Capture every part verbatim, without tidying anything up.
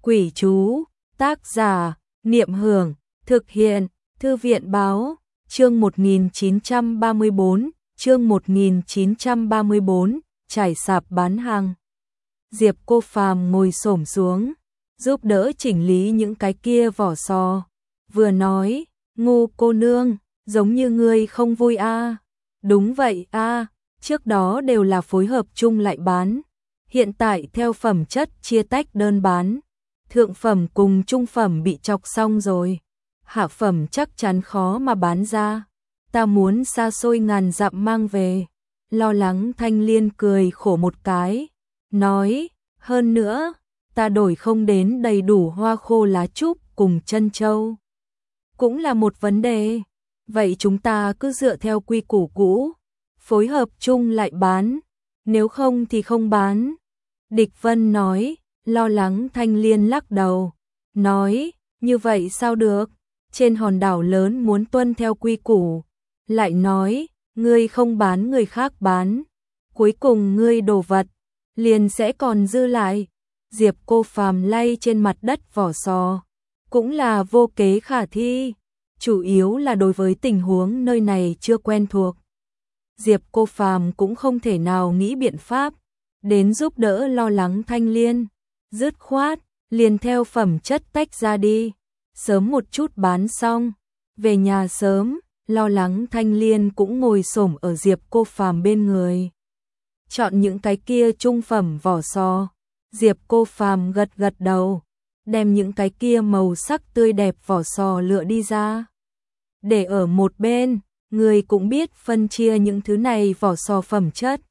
Quỷ chú, tác giả, Niệm Hưởng, thực hiện, Thư viện báo, chương một nghìn chín trăm ba mươi bốn, chương một nghìn chín trăm ba mươi bốn, trải sạp bán hàng. Diệp Cô Phàm ngồi xổm xuống, giúp đỡ chỉnh lý những cái kia vỏ sò, vừa nói, Ngô cô nương, giống như ngươi không vui a. À? Đúng vậy a, à, trước đó đều là phối hợp chung lại bán, hiện tại theo phẩm chất chia tách đơn bán. Thượng phẩm cùng trung phẩm bị chọc xong rồi, hạ phẩm chắc chắn khó mà bán ra, ta muốn xa xôi ngàn dặm mang về. Lo lắng Thanh Liên cười khổ một cái, nói, hơn nữa, ta đổi không đến đầy đủ hoa khô lá trúc cùng chân châu. Cũng là một vấn đề, vậy chúng ta cứ dựa theo quy củ cũ, phối hợp chung lại bán, nếu không thì không bán. Địch Vân nói. Lo lắng Thanh Liên lắc đầu, nói, như vậy sao được, trên hòn đảo lớn muốn tuân theo quy củ, lại nói, ngươi không bán người khác bán, cuối cùng ngươi đồ vật, liền sẽ còn dư lại. Diệp Cô Phàm lay trên mặt đất vỏ sò, cũng là vô kế khả thi, chủ yếu là đối với tình huống nơi này chưa quen thuộc. Diệp Cô Phàm cũng không thể nào nghĩ biện pháp, đến giúp đỡ lo lắng Thanh Liên. Dứt khoát, liền theo phẩm chất tách ra đi, sớm một chút bán xong, về nhà sớm. Lo lắng Thanh Liên cũng ngồi xổm ở Diệp Cô Phàm bên người, chọn những cái kia trung phẩm vỏ sò. Diệp Cô Phàm gật gật đầu, đem những cái kia màu sắc tươi đẹp vỏ sò lựa đi ra, để ở một bên. Người cũng biết phân chia những thứ này vỏ sò phẩm chất.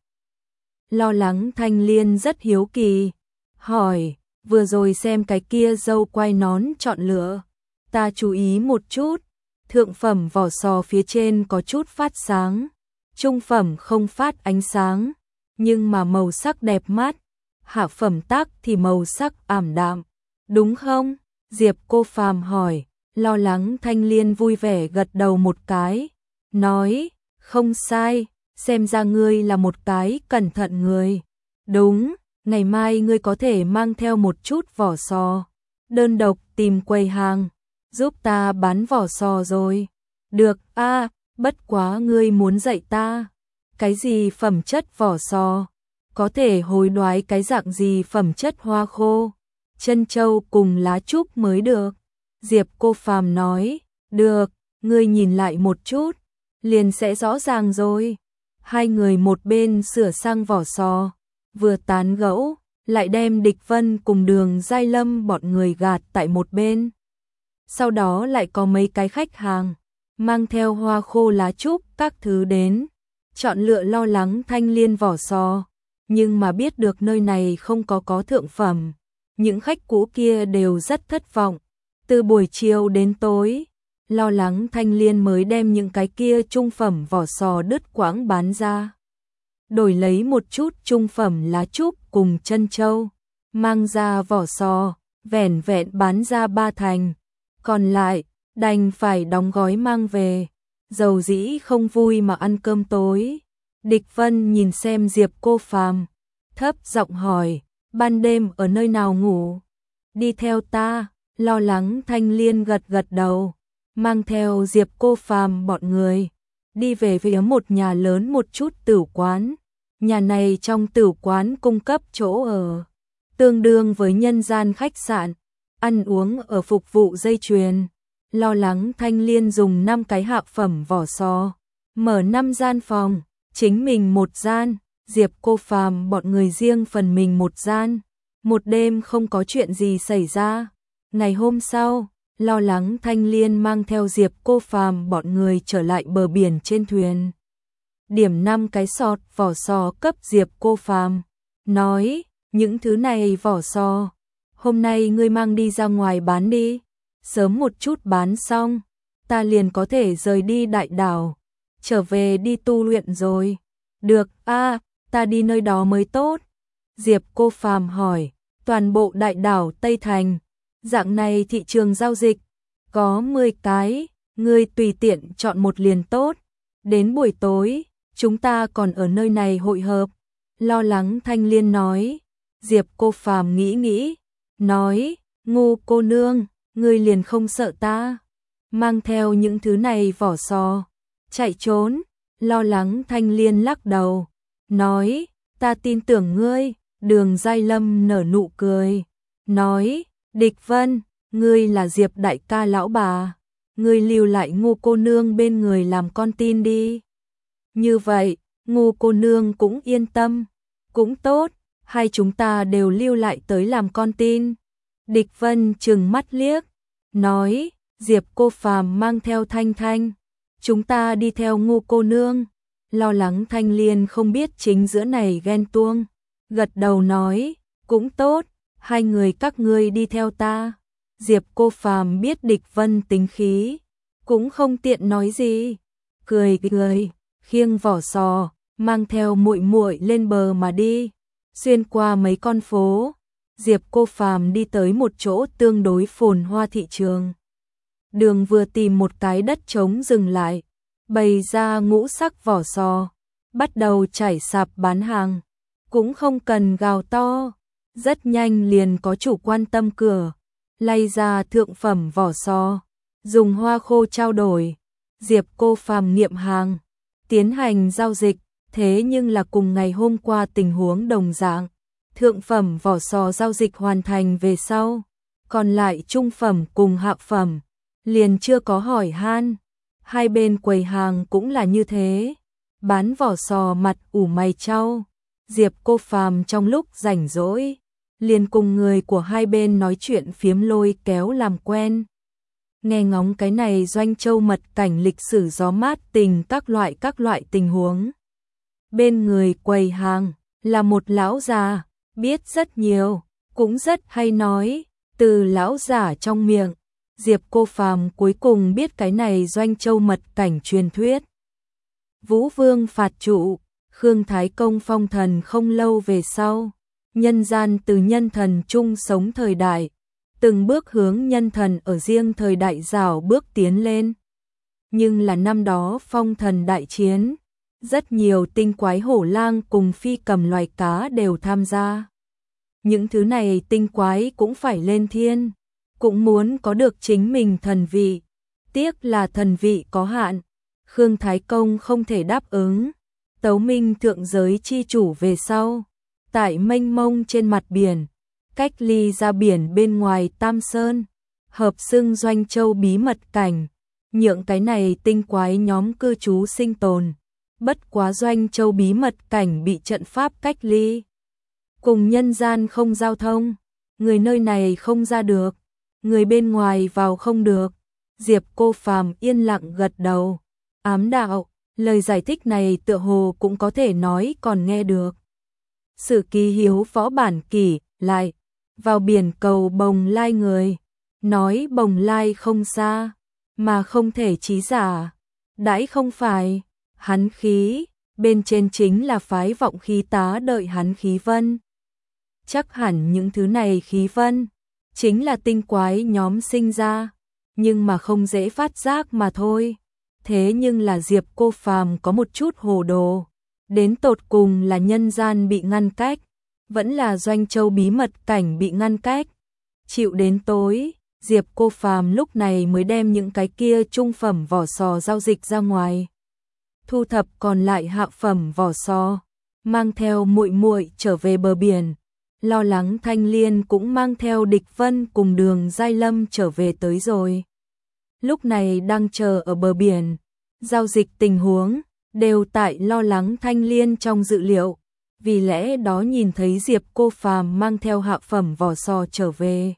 Lo lắng Thanh Liên rất hiếu kỳ, hỏi, vừa rồi xem cái kia dâu quai nón chọn lựa, ta chú ý một chút, thượng phẩm vỏ sò phía trên có chút phát sáng, trung phẩm không phát ánh sáng, nhưng mà màu sắc đẹp mắt, hạ phẩm tắc thì màu sắc ảm đạm, đúng không? Diệp Cô Phàm hỏi. Lo lắng Thanh Liên vui vẻ gật đầu một cái, nói, không sai, xem ra ngươi là một cái cẩn thận người. Đúng, ngày mai ngươi có thể mang theo một chút vỏ sò, đơn độc tìm quầy hàng, giúp ta bán vỏ sò rồi. Được a, à, bất quá ngươi muốn dạy ta, cái gì phẩm chất vỏ sò, có thể hối đoái cái dạng gì phẩm chất hoa khô, chân châu cùng lá trúc mới được. Diệp Cô Phàm nói, được, ngươi nhìn lại một chút, liền sẽ rõ ràng rồi. Hai người một bên sửa sang vỏ sò, vừa tán gẫu, lại đem Địch Vân cùng Đường Giai Lâm bọn người gạt tại một bên. Sau đó lại có mấy cái khách hàng, mang theo hoa khô lá trúc các thứ đến, chọn lựa. Lo lắng Thanh Liên vỏ sò, nhưng mà biết được nơi này không có có thượng phẩm, những khách cũ kia đều rất thất vọng. Từ buổi chiều đến tối, Lo lắng Thanh Liên mới đem những cái kia trung phẩm vỏ sò đứt quãng bán ra, đổi lấy một chút trung phẩm lá trúc cùng chân châu, mang ra vỏ sò, vẻn vẹn bán ra ba thành, còn lại đành phải đóng gói mang về, dầu dĩ không vui mà ăn cơm tối. Địch Vân nhìn xem Diệp Cô Phàm, thấp giọng hỏi, ban đêm ở nơi nào ngủ? Đi theo ta. Lo lắng Thanh Liên gật gật đầu, mang theo Diệp Cô Phàm bọn người, đi về phía một nhà lớn một chút tửu quán. Nhà này trong tửu quán cung cấp chỗ ở, tương đương với nhân gian khách sạn, ăn uống ở phục vụ dây chuyền. Lo lắng Thanh Liên dùng năm cái hạ phẩm vỏ sò, mở năm gian phòng, chính mình một gian, Diệp Cô Phàm bọn người riêng phần mình một gian. Một đêm không có chuyện gì xảy ra. Ngày hôm sau, Lo lắng Thanh Liên mang theo Diệp Cô Phàm bọn người trở lại bờ biển trên thuyền. Điểm năm cái sọt vỏ sò cấp Diệp Cô Phàm, nói, những thứ này vỏ sò, hôm nay ngươi mang đi ra ngoài bán đi, sớm một chút bán xong, ta liền có thể rời đi đại đảo, trở về đi tu luyện rồi. Được a, à, ta đi nơi đó mới tốt. Diệp Cô Phàm hỏi, toàn bộ đại đảo Tây Thành, dạng này thị trường giao dịch, có mười cái, ngươi tùy tiện chọn một liền tốt. Đến buổi tối, chúng ta còn ở nơi này hội hợp. Lo lắng Thanh Liên nói. Diệp Cô Phàm nghĩ nghĩ, nói, Ngô cô nương, ngươi liền không sợ ta? Mang theo những thứ này vỏ sò, chạy trốn. Lo lắng Thanh Liên lắc đầu, nói, ta tin tưởng ngươi. Đường Giai Lâm nở nụ cười, nói, Địch Vân, ngươi là Diệp đại ca lão bà, ngươi lưu lại Ngô cô nương bên người làm con tin đi. Như vậy, Ngô cô nương cũng yên tâm, cũng tốt, hai chúng ta đều lưu lại tới làm con tin. Địch Vân trừng mắt liếc, nói, Diệp cô phàm mang theo Thanh Thanh, chúng ta đi theo Ngô cô nương. Lo lắng Thanh Liên không biết chính giữa này ghen tuông, gật đầu nói, cũng tốt, hai người các ngươi đi theo ta. Diệp cô phàm biết Địch Vân tính khí, cũng không tiện nói gì, cười cười, khiêng vỏ sò, mang theo muội muội lên bờ mà đi. Xuyên qua mấy con phố, Diệp cô phàm đi tới một chỗ tương đối phồn hoa thị trường. Đường vừa tìm một cái đất trống dừng lại, bày ra ngũ sắc vỏ sò, bắt đầu chảy sạp bán hàng, cũng không cần gào to, rất nhanh liền có chủ quan tâm cửa, lay ra thượng phẩm vỏ sò, dùng hoa khô trao đổi. Diệp cô phàm nghiệm hàng, tiến hành giao dịch, thế nhưng là cùng ngày hôm qua tình huống đồng dạng. Thượng phẩm vỏ sò giao dịch hoàn thành về sau, còn lại trung phẩm cùng hạ phẩm, liền chưa có hỏi han. Hai bên quầy hàng cũng là như thế, bán vỏ sò mặt ủ mày chau. Diệp cô phàm trong lúc rảnh rỗi, liền cùng người của hai bên nói chuyện phiếm lôi kéo làm quen. Nghe ngóng cái này Doanh Châu mật cảnh lịch sử gió mát tình các loại các loại tình huống. Bên người quầy hàng là một lão già, biết rất nhiều, cũng rất hay nói. Từ lão giả trong miệng, Diệp cô phàm cuối cùng biết cái này Doanh Châu mật cảnh truyền thuyết. Vũ Vương phạt trụ, Khương Thái Công phong thần không lâu về sau, nhân gian từ nhân thần chung sống thời đại, từng bước hướng nhân thần ở riêng thời đại rào bước tiến lên. Nhưng là năm đó phong thần đại chiến, rất nhiều tinh quái hổ lang cùng phi cầm loài cá đều tham gia. Những thứ này tinh quái cũng phải lên thiên, cũng muốn có được chính mình thần vị. Tiếc là thần vị có hạn, Khương Thái Công không thể đáp ứng. Tấu Minh thượng giới chi chủ về sau, tại mênh mông trên mặt biển, cách ly ra biển bên ngoài Tam Sơn, hợp xưng Doanh Châu bí mật cảnh, nhượng cái này tinh quái nhóm cư trú sinh tồn. Bất quá Doanh Châu bí mật cảnh bị trận pháp cách ly, cùng nhân gian không giao thông, người nơi này không ra được, người bên ngoài vào không được. Diệp cô phàm yên lặng gật đầu, ám đạo, lời giải thích này tựa hồ cũng có thể nói còn nghe được. Sử Ký Hiếu võ bản kỷ lại, vào biển cầu Bồng Lai người, nói Bồng Lai không xa, mà không thể trí giả, đãi không phải, hắn khí, bên trên chính là phái vọng khí tá đợi hắn khí vân. Chắc hẳn những thứ này khí vân, chính là tinh quái nhóm sinh ra, nhưng mà không dễ phát giác mà thôi. Thế nhưng là Diệp cô phàm có một chút hồ đồ, đến tột cùng là nhân gian bị ngăn cách, vẫn là Doanh Châu bí mật cảnh bị ngăn cách. Chịu đến tối, Diệp cô phàm lúc này mới đem những cái kia trung phẩm vỏ sò giao dịch ra ngoài, thu thập còn lại hạ phẩm vỏ sò, mang theo muội muội trở về bờ biển. Lo lắng Thanh Liên cũng mang theo Địch Vân cùng Đường Giai Lâm trở về tới rồi. Lúc này đang chờ ở bờ biển, giao dịch tình huống đều tại lo lắng Thanh Liên trong dự liệu, vì lẽ đó nhìn thấy Diệp cô phàm mang theo hạ phẩm vỏ sò trở về,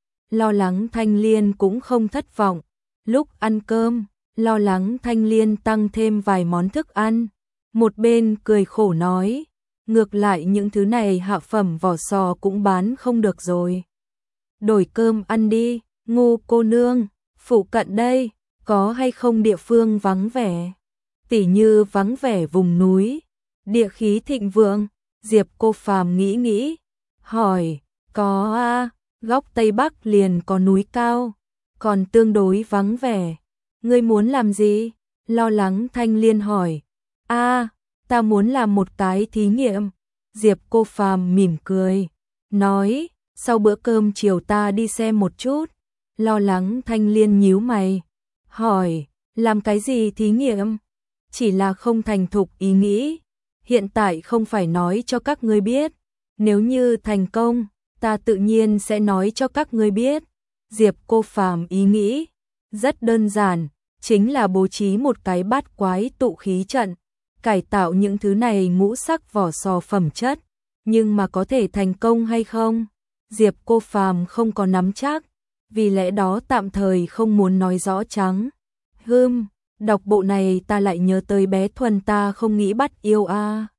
lo lắng Thanh Liên cũng không thất vọng. Lúc ăn cơm, lo lắng Thanh Liên tăng thêm vài món thức ăn, một bên cười khổ nói, ngược lại những thứ này hạ phẩm vỏ sò cũng bán không được rồi. Đổi cơm ăn đi, Ngô cô nương, phụ cận đây, có hay không địa phương vắng vẻ? Tỉ như vắng vẻ vùng núi, địa khí thịnh vượng. Diệp cô phàm nghĩ nghĩ, hỏi, có a, góc Tây Bắc liền có núi cao, còn tương đối vắng vẻ. Ngươi muốn làm gì? Lo lắng Thanh Liên hỏi. A, ta muốn làm một cái thí nghiệm. Diệp cô phàm mỉm cười, nói, sau bữa cơm chiều ta đi xem một chút. Lo lắng Thanh Liên nhíu mày, hỏi, làm cái gì thí nghiệm? Chỉ là không thành thục ý nghĩ, hiện tại không phải nói cho các ngươi biết, nếu như thành công, ta tự nhiên sẽ nói cho các ngươi biết. Diệp Cô Phàm ý nghĩ rất đơn giản, chính là bố trí một cái bát quái tụ khí trận, cải tạo những thứ này ngũ sắc vỏ sò phẩm chất, nhưng mà có thể thành công hay không? Diệp Cô Phàm không có nắm chắc, vì lẽ đó tạm thời không muốn nói rõ trắng. Hừm, đọc bộ này ta lại nhớ tới bé Thuần ta không nghĩ bắt yêu a.